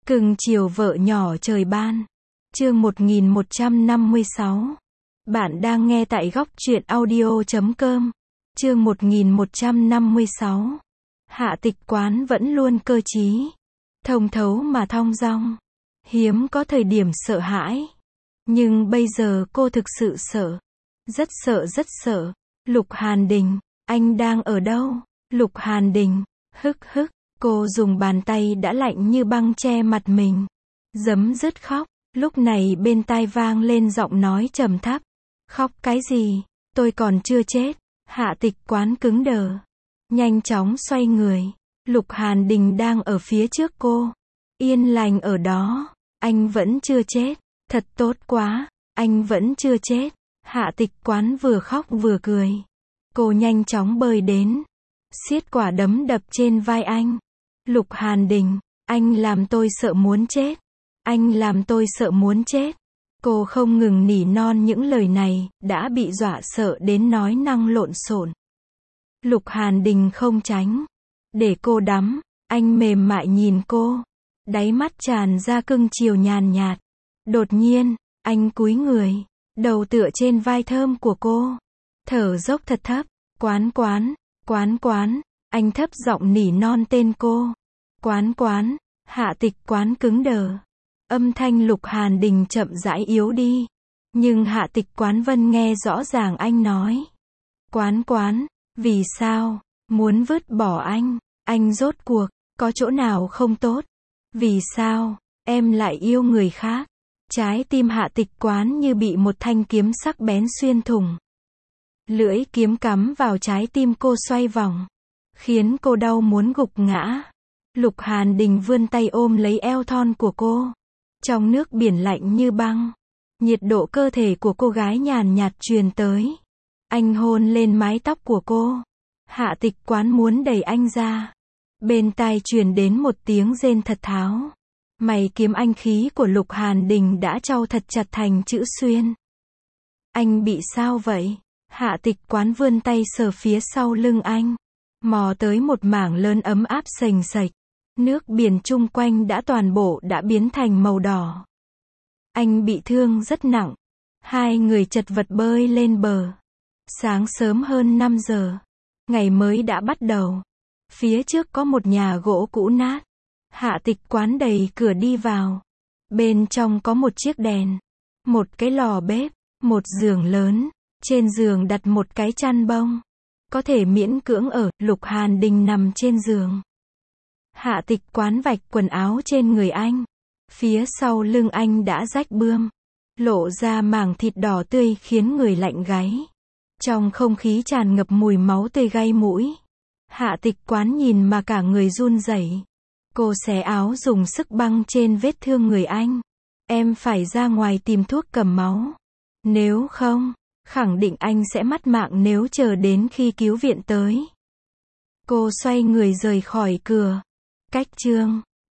Cưng chiều vợ nhỏ trời ban. Chương 1156. Bạn đang nghe tại góc truyện audio.com. Chương 1156. Hạ Tịch Quán vẫn luôn cơ trí, thông thấu mà thong dong, hiếm có thời điểm sợ hãi. Nhưng bây giờ cô thực sự sợ. Rất sợ. Lục Hàn Đình, anh đang ở đâu? Lục Hàn Đình, hức. Cô dùng bàn tay đã lạnh như băng che mặt mình. Giấm dứt khóc. Lúc này bên tai vang lên giọng nói trầm thấp. Khóc cái gì? Tôi còn chưa chết. Hạ Tịch Quán cứng đờ. Nhanh chóng xoay người. Lục Hàn Đình đang ở phía trước cô. Yên lành ở đó. Anh vẫn chưa chết. Thật tốt quá. Anh vẫn chưa chết. Hạ Tịch Quán vừa khóc vừa cười. Cô nhanh chóng bơi đến. Siết quả đấm đập trên vai anh. Lục Hàn Đình, anh làm tôi sợ muốn chết. Anh làm tôi sợ muốn chết. Cô không ngừng nỉ non những lời này, đã bị dọa sợ đến nói năng lộn xộn. Lục Hàn Đình không tránh. Để cô đắm, anh mềm mại nhìn cô. Đáy mắt tràn ra cưng chiều nhàn nhạt. Đột nhiên, anh cúi người, đầu tựa trên vai thơm của cô. Thở dốc thật thấp. Quán. Anh thấp giọng nỉ non tên cô. Quán. Hạ Tịch Quán cứng đờ. Âm thanh Lục Hàn Đình chậm rãi yếu đi. Nhưng Hạ Tịch Quán vẫn nghe rõ ràng anh nói. Quán, vì sao? Muốn vứt bỏ anh rốt cuộc, có chỗ nào không tốt? Vì sao, em lại yêu người khác? Trái tim Hạ Tịch Quán như bị một thanh kiếm sắc bén xuyên thủng. Lưỡi kiếm cắm vào trái tim cô xoay vòng, khiến cô đau muốn gục ngã. Lục Hàn Đình vươn tay ôm lấy eo thon của cô. Trong nước biển lạnh như băng, nhiệt độ cơ thể của cô gái nhàn nhạt truyền tới. Anh hôn lên mái tóc của cô. Hạ Tịch Quán muốn đẩy anh ra. Bên tai truyền đến một tiếng rên thật tháo. Mày kiếm anh khí của Lục Hàn Đình đã trau thật chặt thành chữ xuyên. Anh bị sao vậy? Hạ Tịch Quán vươn tay sờ phía sau lưng anh. Mò tới một mảng lớn ấm áp sềnh sạch. Nước biển chung quanh đã biến thành màu đỏ. Anh bị thương rất nặng. Hai người chật vật bơi lên bờ. Sáng sớm hơn 5 giờ. Ngày mới đã bắt đầu. Phía trước có một nhà gỗ cũ nát. Hạ Tịch Quán đẩy cửa đi vào. Bên trong có một chiếc đèn. Một cái lò bếp. Một giường lớn. Trên giường đặt một cái chăn bông. Có thể miễn cưỡng ở. Lục Hàn Đình nằm trên giường. Hạ Tịch Quán vạch quần áo trên người anh. Phía sau lưng anh đã rách bươm. Lộ ra mảng thịt đỏ tươi khiến người lạnh gáy. Trong không khí tràn ngập mùi máu tươi gây mũi. Hạ Tịch Quán nhìn mà cả người run rẩy. Cô xé áo dùng sức băng trên vết thương người anh. Em phải ra ngoài tìm thuốc cầm máu. Nếu không, khẳng định anh sẽ mất mạng nếu chờ đến khi cứu viện tới. Cô xoay người rời khỏi cửa. Cách chương